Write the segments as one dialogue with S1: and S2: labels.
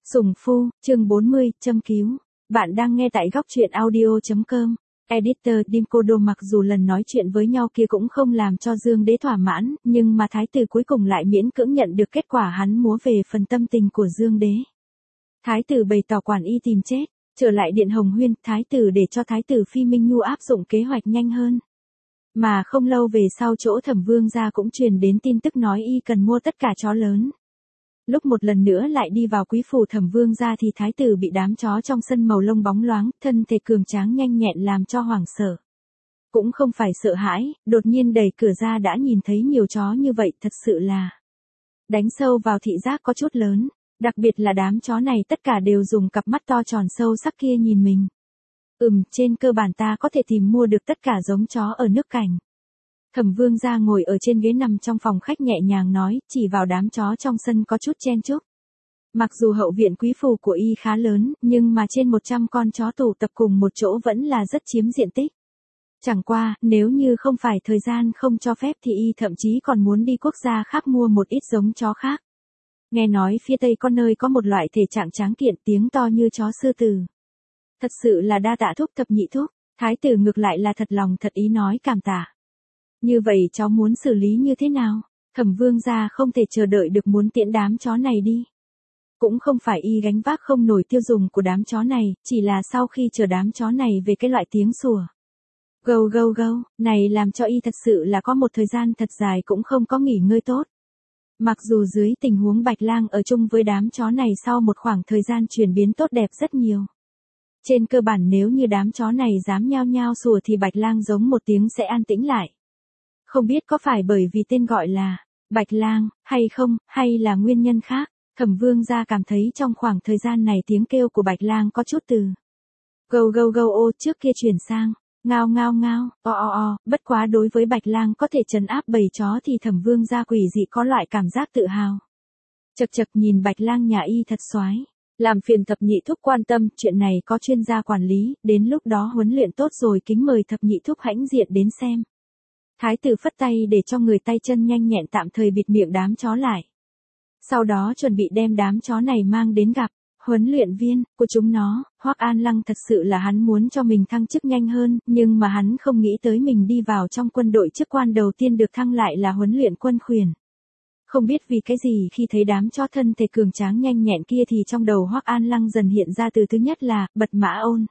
S1: Sủng Phu, chương 40, châm cứu. Bạn đang nghe tại góc truyện audio.com. Editor Dimkodo mặc dù lần nói chuyện với nhau kia cũng không làm cho Dương Đế thỏa mãn, nhưng mà thái tử cuối cùng lại miễn cưỡng nhận được kết quả hắn múa về phần tâm tình của Dương Đế. Thái tử bày tỏ quản y tìm chết, trở lại điện Hồng Huyên, thái tử để cho thái tử Phi Minh Nhu áp dụng kế hoạch nhanh hơn. Mà không lâu về sau chỗ Thẩm Vương gia cũng truyền đến tin tức nói y cần mua tất cả chó lớn. Lúc một lần nữa lại đi vào quý phủ Thẩm Vương gia thì thái tử bị đám chó trong sân màu lông bóng loáng, thân thể cường tráng nhanh nhẹn làm cho hoảng sợ. Cũng không phải sợ hãi, đột nhiên đẩy cửa ra đã nhìn thấy nhiều chó như vậy thật sự là đánh sâu vào thị giác có chút lớn, đặc biệt là đám chó này tất cả đều dùng cặp mắt to tròn sâu sắc kia nhìn mình. Trên cơ bản ta có thể tìm mua được tất cả giống chó ở nước cảnh. Thẩm Vương gia ngồi ở trên ghế nằm trong phòng khách nhẹ nhàng nói, chỉ vào đám chó trong sân có chút chen chúc. Mặc dù hậu viện quý phủ của y khá lớn, nhưng mà trên 100 con chó tụ tập cùng một chỗ vẫn là rất chiếm diện tích. Chẳng qua, nếu như không phải thời gian không cho phép thì y thậm chí còn muốn đi quốc gia khác mua một ít giống chó khác. Nghe nói phía Tây có nơi có một loại thể trạng tráng kiện tiếng to như chó sư tử. Thật sự là đa tạ thúc thập nhị thúc, thái tử ngược lại là thật lòng thật ý nói cảm tạ. Như vậy cháu muốn xử lý như thế nào? Thẩm Vương gia không thể chờ đợi được muốn tiễn đám chó này đi. Cũng không phải y gánh vác không nổi tiêu dùng của đám chó này, chỉ là sau khi chờ đám chó này về cái loại tiếng sủa gâu gâu gâu, này làm cho y thật sự là có một thời gian thật dài cũng không có nghỉ ngơi tốt. Mặc dù dưới tình huống Bạch Lang ở chung với đám chó này sau một khoảng thời gian chuyển biến tốt đẹp rất nhiều. Trên cơ bản nếu như đám chó này dám nhao nhao sủa thì Bạch Lang giống một tiếng sẽ an tĩnh lại. Không biết có phải bởi vì tên gọi là Bạch Lang, hay không, hay là nguyên nhân khác, Thẩm Vương gia cảm thấy trong khoảng thời gian này tiếng kêu của Bạch Lang có chút từ gâu gâu gâu ô trước kia chuyển sang ngao ngao ngao, o, bất quá đối với Bạch Lang có thể trấn áp bầy chó thì Thẩm Vương gia quỷ dị có loại cảm giác tự hào. Chật chật nhìn Bạch Lang nhà y thật soái. Làm phiền thập nhị thúc quan tâm, chuyện này có chuyên gia quản lý, đến lúc đó huấn luyện tốt rồi kính mời thập nhị thúc hãnh diện đến xem. Thái tử phất tay để cho người tay chân nhanh nhẹn tạm thời bịt miệng đám chó lại. Sau đó chuẩn bị đem đám chó này mang đến gặp huấn luyện viên của chúng nó. Hoắc An Lăng thật sự là hắn muốn cho mình thăng chức nhanh hơn, nhưng mà hắn không nghĩ tới mình đi vào trong quân đội chức quan đầu tiên được thăng lại là huấn luyện quân khuyển. Không biết vì cái gì khi thấy đám chó thân thể cường tráng nhanh nhẹn kia thì trong đầu Hoắc An Lăng dần hiện ra từ thứ nhất là Bật Mã Ôn.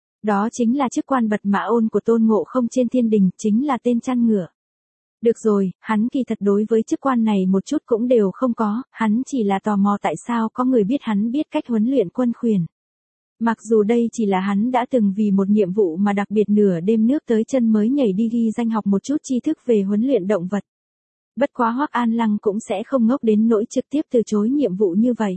S1: Đó chính là chức quan Bật Mã Ôn của Tôn Ngộ Không trên thiên đình, chính là tên chăn ngựa. Được rồi, hắn kỳ thật đối với chức quan này một chút cũng đều không có, hắn chỉ là tò mò tại sao có người biết hắn biết cách huấn luyện quân khuyển. Mặc dù đây chỉ là hắn đã từng vì một nhiệm vụ mà đặc biệt nửa đêm nước tới chân mới nhảy đi ghi danh học một chút tri thức về huấn luyện động vật. Bất quá Hoắc An Lăng cũng sẽ không ngốc đến nỗi trực tiếp từ chối nhiệm vụ như vậy.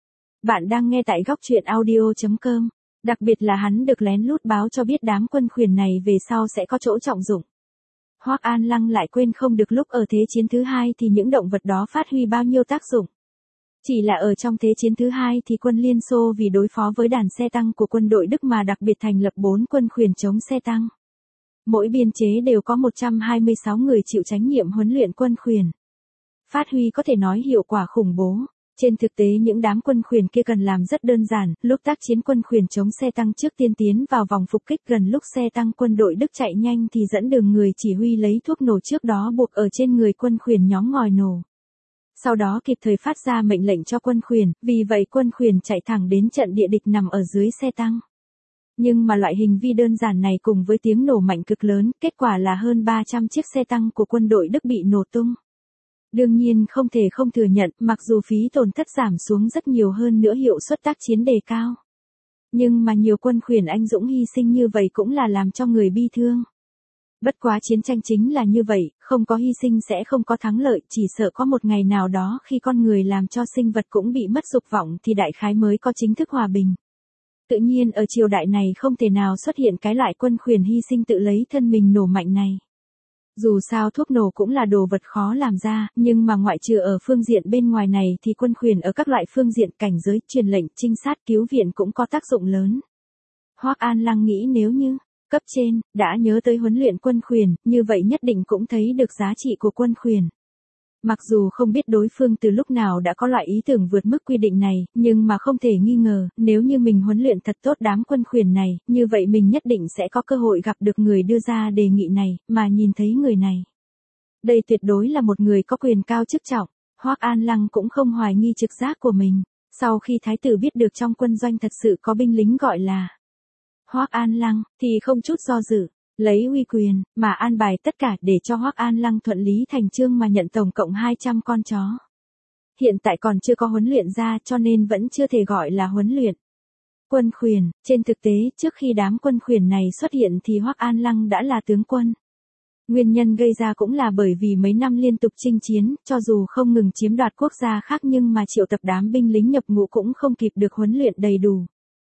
S1: Bạn đang nghe tại góc truyện audio.com. Đặc biệt là hắn được lén lút báo cho biết đám quân khuyển này về sau sẽ có chỗ trọng dụng. Hoắc An Lăng lại quên không được lúc ở Thế chiến thứ hai thì những động vật đó phát huy bao nhiêu tác dụng. Chỉ là ở trong Thế chiến thứ hai thì quân Liên Xô vì đối phó với đàn xe tăng của quân đội Đức mà đặc biệt thành lập 4 quân khuyển chống xe tăng. Mỗi biên chế đều có 126 người chịu trách nhiệm huấn luyện quân khuyển. Phát huy có thể nói hiệu quả khủng bố. Trên thực tế những đám quân khuyển kia cần làm rất đơn giản, lúc tác chiến quân khuyển chống xe tăng trước tiên tiến vào vòng phục kích gần lúc xe tăng quân đội Đức chạy nhanh thì dẫn đường người chỉ huy lấy thuốc nổ trước đó buộc ở trên người quân khuyển nhóm ngòi nổ. Sau đó kịp thời phát ra mệnh lệnh cho quân khuyển, vì vậy quân khuyển chạy thẳng đến trận địa địch nằm ở dưới xe tăng. Nhưng mà loại hình vi đơn giản này cùng với tiếng nổ mạnh cực lớn, kết quả là hơn 300 chiếc xe tăng của quân đội Đức bị nổ tung. Đương nhiên không thể không thừa nhận, mặc dù phí tổn thất giảm xuống rất nhiều hơn nữa hiệu suất tác chiến đề cao. Nhưng mà nhiều quân khuyển anh dũng hy sinh như vậy cũng là làm cho người bi thương. Bất quá chiến tranh chính là như vậy, không có hy sinh sẽ không có thắng lợi, chỉ sợ có một ngày nào đó khi con người làm cho sinh vật cũng bị mất dục vọng thì đại khái mới có chính thức hòa bình. Tự nhiên ở triều đại này không thể nào xuất hiện cái loại quân khuyển hy sinh tự lấy thân mình nổ mạnh này. Dù sao thuốc nổ cũng là đồ vật khó làm ra, nhưng mà ngoại trừ ở phương diện bên ngoài này thì quân khuyển ở các loại phương diện cảnh giới, truyền lệnh, trinh sát, cứu viện cũng có tác dụng lớn. Hoắc An Lăng nghĩ nếu như cấp trên đã nhớ tới huấn luyện quân khuyển, như vậy nhất định cũng thấy được giá trị của quân khuyển. Mặc dù không biết đối phương từ lúc nào đã có loại ý tưởng vượt mức quy định này, nhưng mà không thể nghi ngờ, nếu như mình huấn luyện thật tốt đám quân khuyển này, như vậy mình nhất định sẽ có cơ hội gặp được người đưa ra đề nghị này, mà nhìn thấy người này. Đây tuyệt đối là một người có quyền cao chức trọng. Hoắc An Lăng cũng không hoài nghi trực giác của mình. Sau khi thái tử biết được trong quân doanh thật sự có binh lính gọi là Hoắc An Lăng, thì không chút do dự, lấy uy quyền, mà an bài tất cả để cho Hoắc An Lăng thuận lý thành chương mà nhận tổng cộng 200 con chó. Hiện tại còn chưa có huấn luyện ra cho nên vẫn chưa thể gọi là huấn luyện. Quân khuyển, trên thực tế trước khi đám quân khuyển này xuất hiện thì Hoắc An Lăng đã là tướng quân. Nguyên nhân gây ra cũng là bởi vì mấy năm liên tục chinh chiến, cho dù không ngừng chiếm đoạt quốc gia khác nhưng mà triệu tập đám binh lính nhập ngũ cũng không kịp được huấn luyện đầy đủ.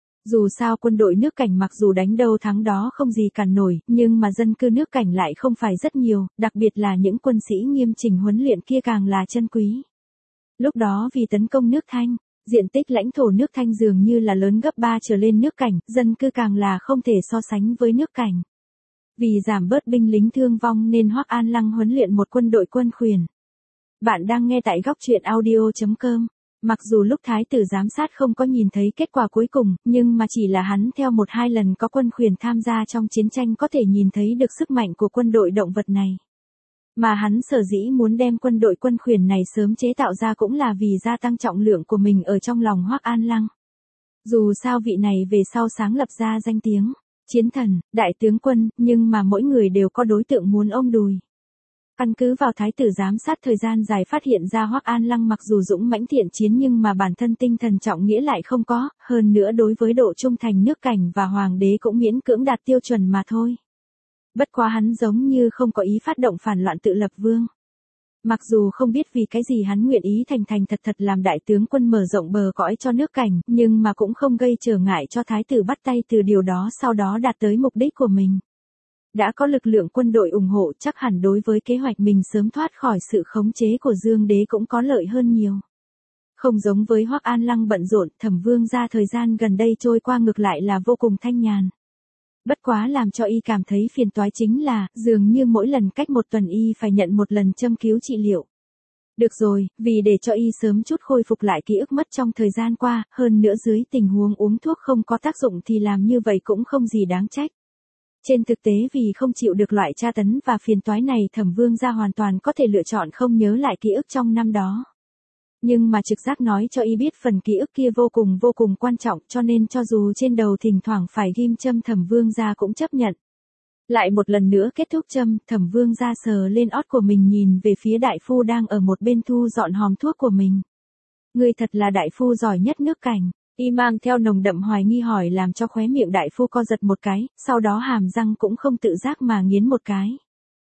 S1: Dù sao quân đội nước cảnh mặc dù đánh đâu thắng đó không gì cản nổi, nhưng mà dân cư nước cảnh lại không phải rất nhiều, đặc biệt là những quân sĩ nghiêm chỉnh huấn luyện kia càng là chân quý. Lúc đó vì tấn công nước Thanh, diện tích lãnh thổ nước Thanh dường như là lớn gấp 3 trở lên nước cảnh, dân cư càng là không thể so sánh với nước cảnh. Vì giảm bớt binh lính thương vong nên Hoắc An Lăng huấn luyện một quân đội quân khuyển. Bạn đang nghe tại góc truyện audio.com. Mặc dù lúc thái tử giám sát không có nhìn thấy kết quả cuối cùng, nhưng mà chỉ là hắn theo 1-2 lần có quân khuyển tham gia trong chiến tranh có thể nhìn thấy được sức mạnh của quân đội động vật này. Mà hắn sở dĩ muốn đem quân đội quân khuyển này sớm chế tạo ra cũng là vì gia tăng trọng lượng của mình ở trong lòng Hoắc An Lăng. Dù sao vị này về sau sáng lập ra danh tiếng chiến thần, đại tướng quân, nhưng mà mỗi người đều có đối tượng muốn ôm đùi. Căn cứ vào thái tử giám sát thời gian dài phát hiện ra Hoắc An Lăng mặc dù dũng mãnh thiện chiến nhưng mà bản thân tinh thần trọng nghĩa lại không có, hơn nữa đối với độ trung thành nước cảnh và hoàng đế cũng miễn cưỡng đạt tiêu chuẩn mà thôi. Bất quá hắn giống như không có ý phát động phản loạn tự lập vương. Mặc dù không biết vì cái gì hắn nguyện ý thành thật làm đại tướng quân mở rộng bờ cõi cho nước cảnh, nhưng mà cũng không gây trở ngại cho thái tử bắt tay từ điều đó sau đó đạt tới mục đích của mình. Đã có lực lượng quân đội ủng hộ chắc hẳn đối với kế hoạch mình sớm thoát khỏi sự khống chế của Dương Đế cũng có lợi hơn nhiều. Không giống với Hoắc An Lăng bận rộn, Thẩm Vương gia thời gian gần đây trôi qua ngược lại là vô cùng thanh nhàn. Bất quá làm cho y cảm thấy phiền toái chính là, dường như mỗi lần cách 1 tuần y phải nhận 1 lần châm cứu trị liệu. Được rồi, vì để cho y sớm chút khôi phục lại ký ức mất trong thời gian qua, hơn nữa dưới tình huống uống thuốc không có tác dụng thì làm như vậy cũng không gì đáng trách. Trên thực tế vì không chịu được loại tra tấn và phiền toái này Thẩm Vương gia hoàn toàn có thể lựa chọn không nhớ lại ký ức trong năm đó. Nhưng mà trực giác nói cho y biết phần ký ức kia vô cùng quan trọng cho nên cho dù trên đầu thỉnh thoảng phải ghim châm Thẩm Vương gia cũng chấp nhận. Lại một lần nữa kết thúc châm, Thẩm Vương gia sờ lên ót của mình nhìn về phía đại phu đang ở một bên thu dọn hòm thuốc của mình. Ngươi thật là đại phu giỏi nhất nước cảnh. Y mang theo nồng đậm hoài nghi hỏi làm cho khóe miệng đại phu co giật một cái, sau đó hàm răng cũng không tự giác mà nghiến một cái.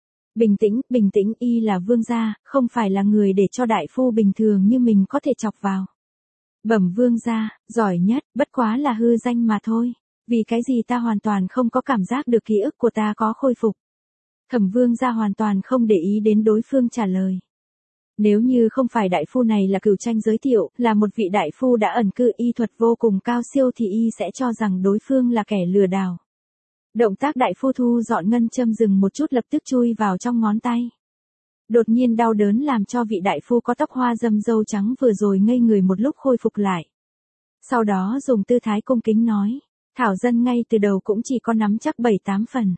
S1: Bình tĩnh, y là vương gia, không phải là người để cho đại phu bình thường như mình có thể chọc vào. Bẩm vương gia, giỏi nhất, bất quá là hư danh mà thôi. Vì cái gì ta hoàn toàn không có cảm giác được ký ức của ta có khôi phục. Thẩm Vương gia hoàn toàn không để ý đến đối phương trả lời. Nếu như không phải đại phu này là Cửu Tranh giới thiệu, là một vị đại phu đã ẩn cư y thuật vô cùng cao siêu thì y sẽ cho rằng đối phương là kẻ lừa đảo. Động tác đại phu thu dọn ngân châm dừng một chút lập tức chui vào trong ngón tay. Đột nhiên đau đớn làm cho vị đại phu có tóc hoa râm râu trắng vừa rồi ngây người một lúc khôi phục lại. Sau đó dùng tư thái cung kính nói, Thảo dân ngay từ đầu cũng chỉ có nắm chắc 7-8 phần.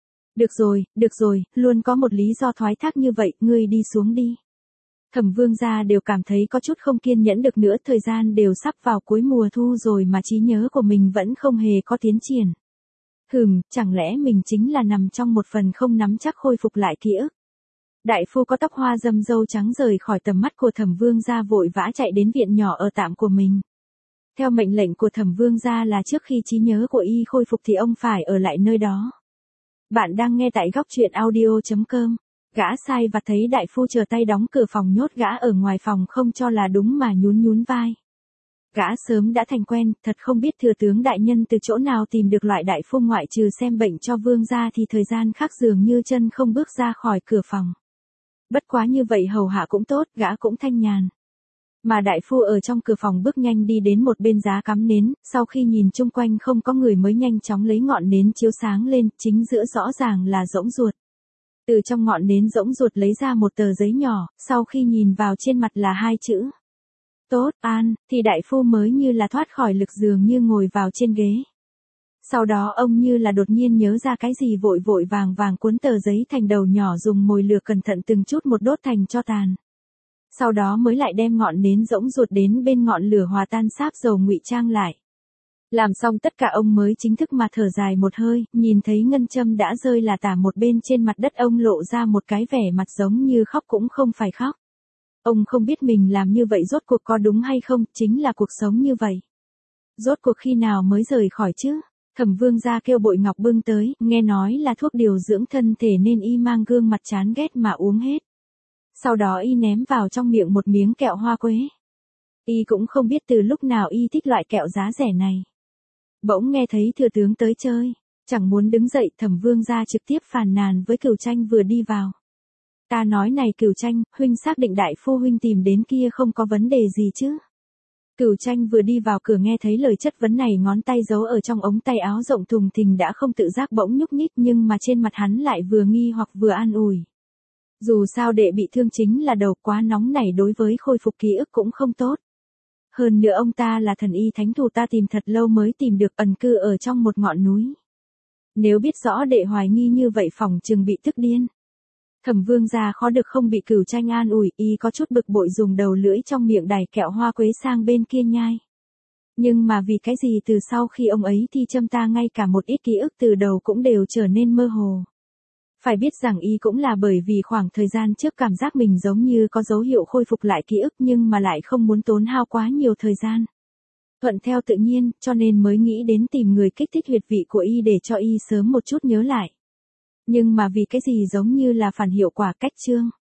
S1: Được rồi, luôn có một lý do thoái thác như vậy, ngươi đi xuống đi. Thẩm Vương gia đều cảm thấy có chút không kiên nhẫn được nữa, thời gian đều sắp vào cuối mùa thu rồi mà trí nhớ của mình vẫn không hề có tiến triển. Chẳng lẽ mình chính là nằm trong một phần không nắm chắc khôi phục lại ký ức. Đại phu có tóc hoa râm râu trắng rời khỏi tầm mắt của Thẩm Vương gia vội vã chạy đến viện nhỏ ở tạm của mình. Theo mệnh lệnh của Thẩm Vương gia là trước khi trí nhớ của y khôi phục thì ông phải ở lại nơi đó. Bạn đang nghe tại góc truyện audio.com. Gã sai và thấy đại phu chờ tay đóng cửa phòng nhốt gã ở ngoài phòng không cho là đúng mà nhún vai. Gã sớm đã thành quen, thật không biết thừa tướng đại nhân từ chỗ nào tìm được loại đại phu ngoại trừ xem bệnh cho vương gia thì thời gian khác dường như chân không bước ra khỏi cửa phòng. Bất quá như vậy hầu hạ cũng tốt, gã cũng thanh nhàn. Mà đại phu ở trong cửa phòng bước nhanh đi đến một bên giá cắm nến, sau khi nhìn chung quanh không có người mới nhanh chóng lấy ngọn nến chiếu sáng lên, chính giữa rõ ràng là rỗng ruột. Từ trong ngọn nến rỗng ruột lấy ra một tờ giấy nhỏ, sau khi nhìn vào trên mặt là 2 chữ. Tốt, An, thì đại phu mới như là thoát khỏi lực giường như ngồi vào trên ghế. Sau đó ông như là đột nhiên nhớ ra cái gì vội vội vàng vàng cuốn tờ giấy thành đầu nhỏ dùng mồi lửa cẩn thận từng chút một đốt thành tro tàn. Sau đó mới lại đem ngọn nến rỗng ruột đến bên ngọn lửa hòa tan sáp dầu ngụy trang lại. Làm xong tất cả ông mới chính thức mà thở dài một hơi, nhìn thấy ngân châm đã rơi là tả một bên trên mặt đất, ông lộ ra một cái vẻ mặt giống như khóc cũng không phải khóc. Ông không biết mình làm như vậy rốt cuộc có đúng hay không, chính là cuộc sống như vậy. Rốt cuộc khi nào mới rời khỏi chứ? Thẩm Vương gia kêu Bội Ngọc bưng tới, nghe nói là thuốc điều dưỡng thân thể nên y mang gương mặt chán ghét mà uống hết. Sau đó y ném vào trong miệng một miếng kẹo hoa quế. Y cũng không biết từ lúc nào y thích loại kẹo giá rẻ này. Bỗng nghe thấy thừa tướng tới chơi, chẳng muốn đứng dậy, Thẩm Vương gia trực tiếp phàn nàn với Cửu Tranh vừa đi vào. Ta nói này Cửu Tranh, huynh xác định đại phu huynh tìm đến kia không có vấn đề gì chứ? Cửu Tranh vừa đi vào cửa nghe thấy lời chất vấn này, ngón tay giấu ở trong ống tay áo rộng thùng thình đã không tự giác bỗng nhúc nhích, nhưng mà trên mặt hắn lại vừa nghi hoặc vừa an ủi. Dù sao đệ bị thương chính là đầu, quá nóng nảy đối với khôi phục ký ức cũng không tốt. Hơn nữa ông ta là thần y thánh thủ, ta tìm thật lâu mới tìm được, ẩn cư ở trong một ngọn núi. Nếu biết rõ đệ hoài nghi như vậy phỏng chừng bị tức điên. Thẩm Vương gia khó được không bị Cửu Tranh an ủi, y có chút bực bội dùng đầu lưỡi trong miệng đẩy kẹo hoa quế sang bên kia nhai. Nhưng mà vì cái gì từ sau khi ông ấy thi châm ta ngay cả một ít ký ức từ đầu cũng đều trở nên mơ hồ. Phải biết rằng y cũng là bởi vì khoảng thời gian trước cảm giác mình giống như có dấu hiệu khôi phục lại ký ức nhưng mà lại không muốn tốn hao quá nhiều thời gian. Thuận theo tự nhiên, cho nên mới nghĩ đến tìm người kích thích huyệt vị của y để cho y sớm một chút nhớ lại. Nhưng mà vì cái gì giống như là phản hiệu quả, cách chương.